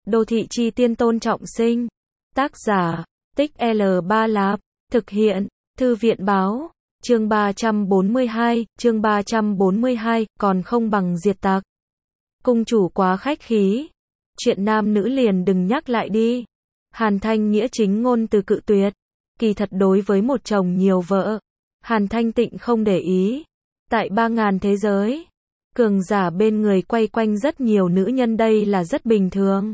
Đô thị chi tiên Tôn Trọng Sinh. Tác giả, Tích L3 Lạp. Thực hiện, Thư viện báo. Chương 342, còn không bằng diệt tặc. Cung chủ quá khách khí. Chuyện nam nữ liền đừng nhắc lại đi. Hàn Thanh nghĩa chính ngôn từ cự tuyệt. Kỳ thật đối với một chồng nhiều vợ, Hàn Thanh Tịnh không để ý. Tại 3.000 thế giới, cường giả bên người quay quanh rất nhiều nữ nhân, đây là rất bình thường.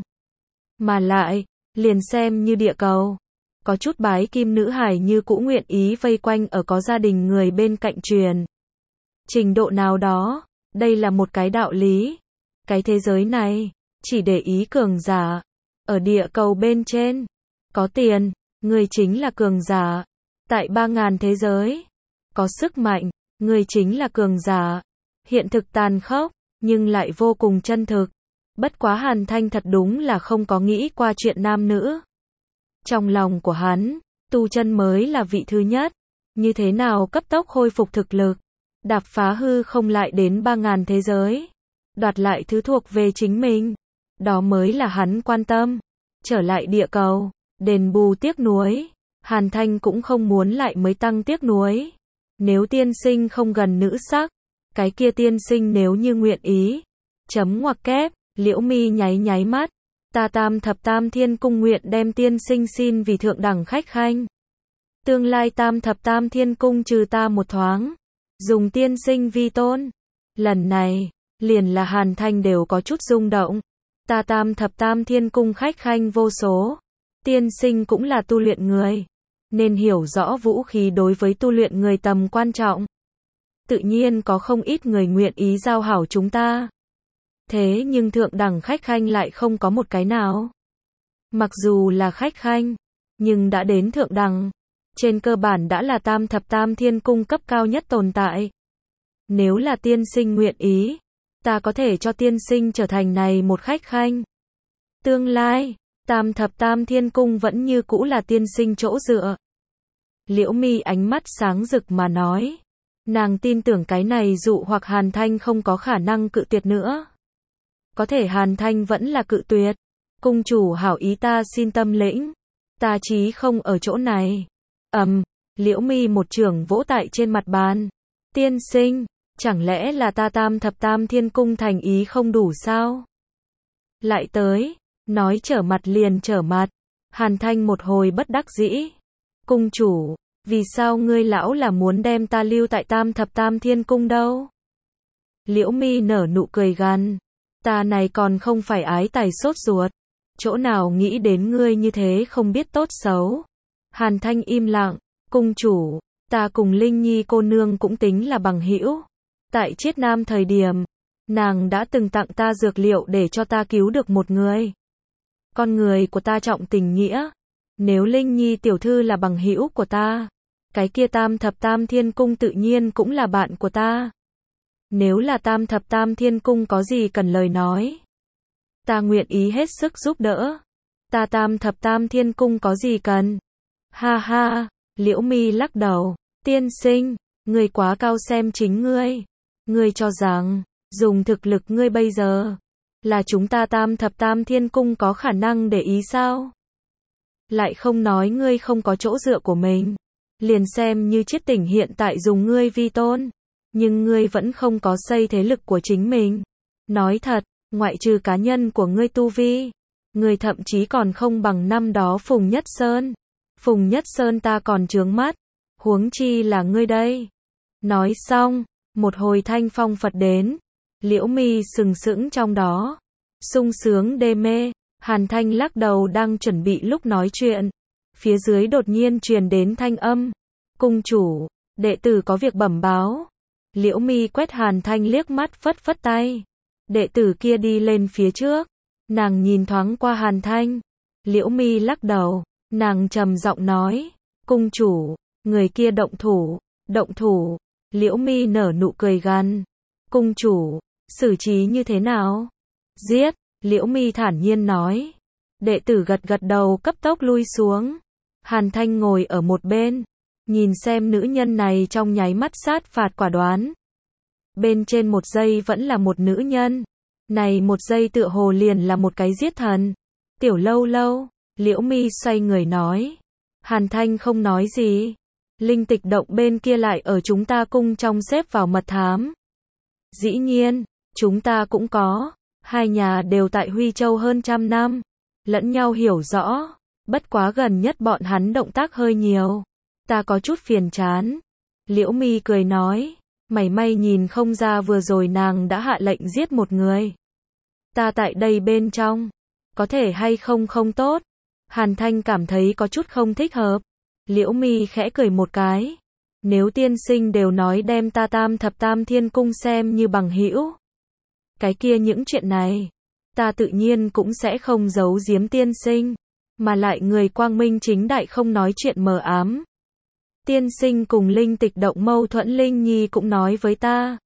Mà lại, liền xem như địa cầu, có chút bái kim nữ hải như cũ nguyện ý vây quanh ở có gia đình người bên cạnh truyền. Trình độ nào đó, đây là một cái đạo lý. Cái thế giới này, chỉ để ý cường giả. Ở địa cầu bên trên, có tiền, người chính là cường giả. Tại 3.000 thế giới, có sức mạnh, người chính là cường giả. Hiện thực tàn khốc, nhưng lại vô cùng chân thực. Bất quá Hàn Thanh thật đúng là không có nghĩ qua chuyện nam nữ. Trong lòng của hắn, tu chân mới là vị thứ nhất. Như thế nào cấp tốc khôi phục thực lực, đạp phá hư không lại đến 3.000 thế giới, đoạt lại thứ thuộc về chính mình. Đó mới là hắn quan tâm. Trở lại địa cầu, đền bù tiếc nuối. Hàn Thanh cũng không muốn lại mới tăng tiếc nuối. Nếu tiên sinh không gần nữ sắc, cái kia tiên sinh nếu như nguyện ý. Chấm ngoặc kép, Liễu Mi nháy nháy mắt. Ta Tam Thập Tam Thiên Cung nguyện đem tiên sinh xin vì thượng đẳng khách khanh. Tương lai Tam Thập Tam Thiên Cung trừ ta một thoáng, dùng tiên sinh vi tôn. Lần này, liền là Hàn Thanh đều có chút rung động. Ta Tam Thập Tam Thiên Cung khách khanh vô số. Tiên sinh cũng là tu luyện người, nên hiểu rõ vũ khí đối với tu luyện người tầm quan trọng. Tự nhiên có không ít người nguyện ý giao hảo chúng ta. Thế nhưng thượng đẳng khách khanh lại không có một cái nào. Mặc dù là khách khanh, nhưng đã đến thượng đẳng, trên cơ bản đã là Tam Thập Tam Thiên Cung cấp cao nhất tồn tại. Nếu là tiên sinh nguyện ý, ta có thể cho tiên sinh trở thành này một khách khanh. Tương lai, Tam Thập Tam Thiên Cung vẫn như cũ là tiên sinh chỗ dựa. Liễu Mi ánh mắt sáng rực mà nói. Nàng tin tưởng cái này dụ hoặc Hàn Thanh không có khả năng cự tuyệt nữa. Có thể Hàn Thanh vẫn là cự tuyệt. Cung chủ hảo ý, ta xin tâm lĩnh. Ta chí không ở chỗ này. Liễu Mi một chưởng vỗ tại trên mặt bàn. Tiên sinh, chẳng lẽ là ta Tam Thập Tam Thiên Cung thành ý không đủ sao? Lại tới, nói trở mặt liền trở mặt. Hàn Thanh một hồi bất đắc dĩ. Cung chủ, vì sao ngươi lão là muốn đem ta lưu tại Tam Thập Tam Thiên Cung đâu? Liễu Mi nở nụ cười gằn. Ta này còn không phải ái tài sốt ruột. Chỗ nào nghĩ đến ngươi như thế không biết tốt xấu. Hàn Thanh im lặng. Cung chủ, ta cùng Linh Nhi cô nương cũng tính là bằng hữu. Tại Chiết Nam thời điểm, nàng đã từng tặng ta dược liệu để cho ta cứu được một người. Con người của ta trọng tình nghĩa. Nếu Linh Nhi tiểu thư là bằng hữu của ta, cái kia Tam Thập Tam Thiên Cung tự nhiên cũng là bạn của ta. Nếu là Tam Thập Tam Thiên Cung có gì cần lời nói, ta nguyện ý hết sức giúp đỡ. Ta Tam Thập Tam Thiên Cung có gì cần? Ha ha, Liễu Mi lắc đầu. Tiên sinh, ngươi quá cao xem chính ngươi. Ngươi cho rằng, dùng thực lực ngươi bây giờ, là chúng ta Tam Thập Tam Thiên Cung có khả năng để ý sao? Lại không nói ngươi không có chỗ dựa của mình. Liền xem như Chiết Tỉnh hiện tại dùng ngươi vi tôn, nhưng ngươi vẫn không có xây thế lực của chính mình. Nói thật, ngoại trừ cá nhân của ngươi tu vi, ngươi thậm chí còn không bằng năm đó Phùng Nhất Sơn. Phùng Nhất Sơn ta còn chướng mắt, huống chi là ngươi đây. Nói xong, một hồi thanh phong Phật đến. Liễu Mi sừng sững trong đó, sung sướng đê mê. Hàn Thanh lắc đầu đang chuẩn bị lúc nói chuyện, phía dưới đột nhiên truyền đến thanh âm. Cung chủ, đệ tử có việc bẩm báo. Liễu Mi quét Hàn Thanh liếc mắt, phất phất tay. Đệ tử kia đi lên phía trước. Nàng nhìn thoáng qua Hàn Thanh. Liễu Mi lắc đầu, nàng trầm giọng nói. Cung chủ, người kia động thủ. Động thủ. Liễu Mi nở nụ cười gằn. Cung chủ, xử trí như thế nào? Giết. Liễu Mi thản nhiên nói. Đệ tử gật gật đầu cấp tốc lui xuống. Hàn Thanh ngồi ở một bên, nhìn xem nữ nhân này trong nháy mắt sát phạt quả đoán. Bên trên một giây vẫn là một nữ nhân, này một giây tựa hồ liền là một cái giết thần. Tiểu Lâu Lâu, Liễu Mi xoay người nói. Hàn Thanh không nói gì. Linh tịch động bên kia lại ở chúng ta cung trong xếp vào mật thám. Dĩ nhiên, chúng ta cũng có. Hai nhà đều tại Huy Châu hơn 100 năm. Lẫn nhau hiểu rõ. Bất quá gần nhất bọn hắn động tác hơi nhiều. Ta có chút phiền chán. Liễu Mi cười nói. Mày may nhìn không ra vừa rồi nàng đã hạ lệnh giết một người. Ta tại đây bên trong. Có thể hay không không tốt. Hàn Thanh cảm thấy có chút không thích hợp. Liễu Mi khẽ cười một cái. Nếu tiên sinh đều nói đem ta Tam Thập Tam Thiên Cung xem như bằng hữu. Cái kia những chuyện này, ta tự nhiên cũng sẽ không giấu giếm tiên sinh. Mà lại người quang minh chính đại không nói chuyện mờ ám. Tiên sinh cùng Linh tịch động mâu thuẫn Linh Nhi cũng nói với ta.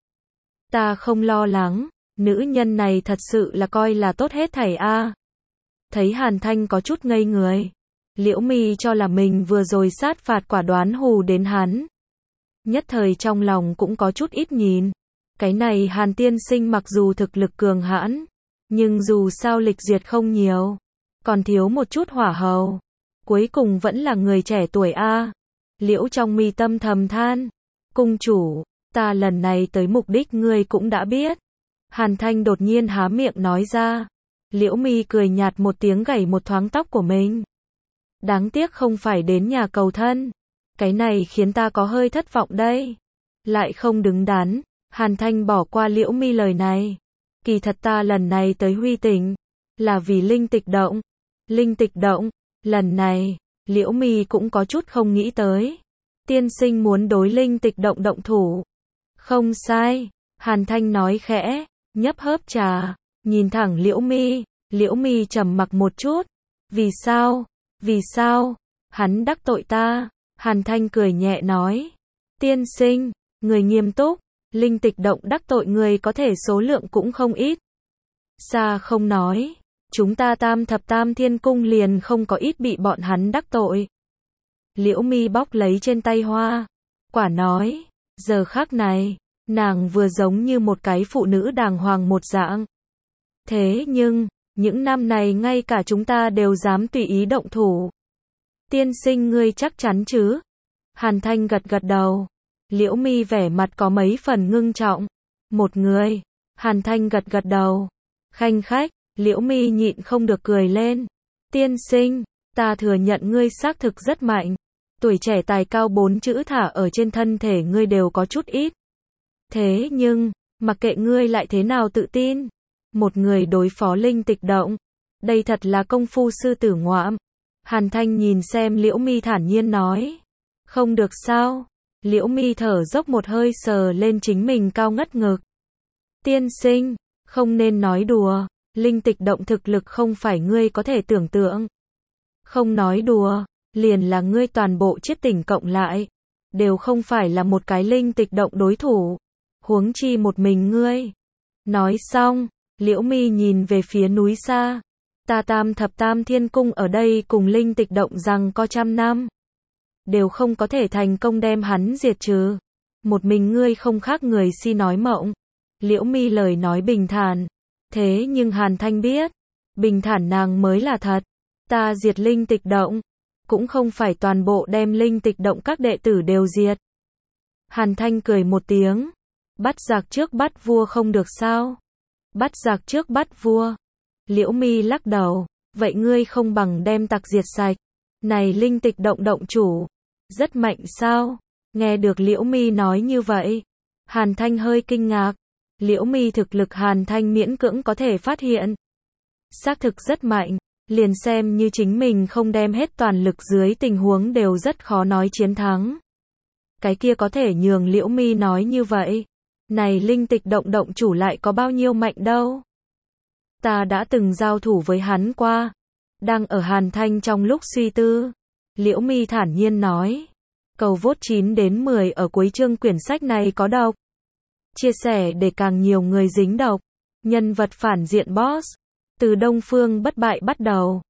Ta không lo lắng, nữ nhân này thật sự là coi là tốt hết thảy a. Thấy Hàn Thanh có chút ngây người. Liễu Mi cho là mình vừa rồi sát phạt quả đoán hù đến hắn. Nhất thời trong lòng cũng có chút ít nhìn. Cái này Hàn tiên sinh mặc dù thực lực cường hãn, nhưng dù sao lịch duyệt không nhiều, còn thiếu một chút hỏa hầu. Cuối cùng vẫn là người trẻ tuổi a. Liễu trong mi tâm thầm than. Cung chủ, ta lần này tới mục đích ngươi cũng đã biết. Hàn Thanh đột nhiên há miệng nói ra. Liễu Mi cười nhạt một tiếng gảy một thoáng tóc của mình. Đáng tiếc không phải đến nhà cầu thân. Cái này khiến ta có hơi thất vọng đây. Lại không đứng đắn. Hàn Thanh bỏ qua Liễu Mi lời này. Kỳ thật ta lần này tới Huy Tỉnh là vì Linh tịch động. Linh tịch động, lần này, Liễu Mi cũng có chút không nghĩ tới. Tiên sinh muốn đối Linh tịch động động thủ. Không sai, Hàn Thanh nói khẽ, nhấp hớp trà, nhìn thẳng Liễu Mi. Liễu Mi trầm mặc một chút. Vì sao? Vì sao? Hắn đắc tội ta. Hàn Thanh cười nhẹ nói. Tiên sinh, người nghiêm túc. Linh tịch động đắc tội người có thể số lượng cũng không ít. Xa không nói. Chúng ta Tam Thập Tam Thiên Cung liền không có ít bị bọn hắn đắc tội. Liễu Mi bóc lấy trên tay hoa. Quả nói. Giờ khắc này, nàng vừa giống như một cái phụ nữ đàng hoàng một dạng. Thế nhưng, những năm này ngay cả chúng ta đều dám tùy ý động thủ. Tiên sinh ngươi chắc chắn chứ? Hàn Thanh gật gật đầu. Liễu Mi vẻ mặt có mấy phần ngưng trọng. Một người. Hàn Thanh gật gật đầu. Khanh khách, Liễu Mi nhịn không được cười lên. Tiên sinh, ta thừa nhận ngươi xác thực rất mạnh. Tuổi trẻ tài cao 4 chữ thả ở trên thân thể ngươi đều có chút ít. Thế nhưng, mặc kệ ngươi lại thế nào tự tin. Một người đối phó Linh tịch động. Đây thật là công phu sư tử ngoạm. Hàn Thanh nhìn xem Liễu Mi thản nhiên nói. Không được sao? Liễu Mi thở dốc một hơi sờ lên chính mình cao ngất ngực. Tiên sinh, không nên nói đùa. Linh tịch động thực lực không phải ngươi có thể tưởng tượng. Không nói đùa, liền là ngươi toàn bộ chiết tỉnh cộng lại. Đều không phải là một cái linh tịch động đối thủ. Huống chi một mình ngươi. Nói xong, Liễu Mi nhìn về phía núi xa. Ta Tam Thập Tam Thiên Cung ở đây cùng Linh tịch động rằng có 100 năm. Đều không có thể thành công đem hắn diệt trừ. Một mình ngươi không khác người si nói mộng. Liễu Mi lời nói bình thản. Thế nhưng Hàn Thanh biết. Bình thản nàng mới là thật. Ta diệt Linh tịch động. Cũng không phải toàn bộ đem Linh tịch động các đệ tử đều diệt. Hàn Thanh cười một tiếng. Bắt giặc trước bắt vua không được sao? Bắt giặc trước bắt vua. Liễu Mi lắc đầu. Vậy ngươi không bằng đem tặc diệt sạch. Này Linh tịch động động chủ. Rất mạnh sao? Nghe được Liễu Mi nói như vậy. Hàn Thanh hơi kinh ngạc. Liễu Mi thực lực Hàn Thanh miễn cưỡng có thể phát hiện. Xác thực rất mạnh. Liền xem như chính mình không đem hết toàn lực dưới tình huống đều rất khó nói chiến thắng. Cái kia có thể nhường Liễu Mi nói như vậy. Này Linh tịch động động chủ lại có bao nhiêu mạnh đâu. Ta đã từng giao thủ với hắn qua. Đang ở Hàn Thanh trong lúc suy tư. Liễu Mi thản nhiên nói. Cầu vote 9 đến 10 ở cuối chương quyển sách này có độc. Chia sẻ để càng nhiều người dính độc. Nhân vật phản diện boss. Từ Đông Phương bất bại bắt đầu.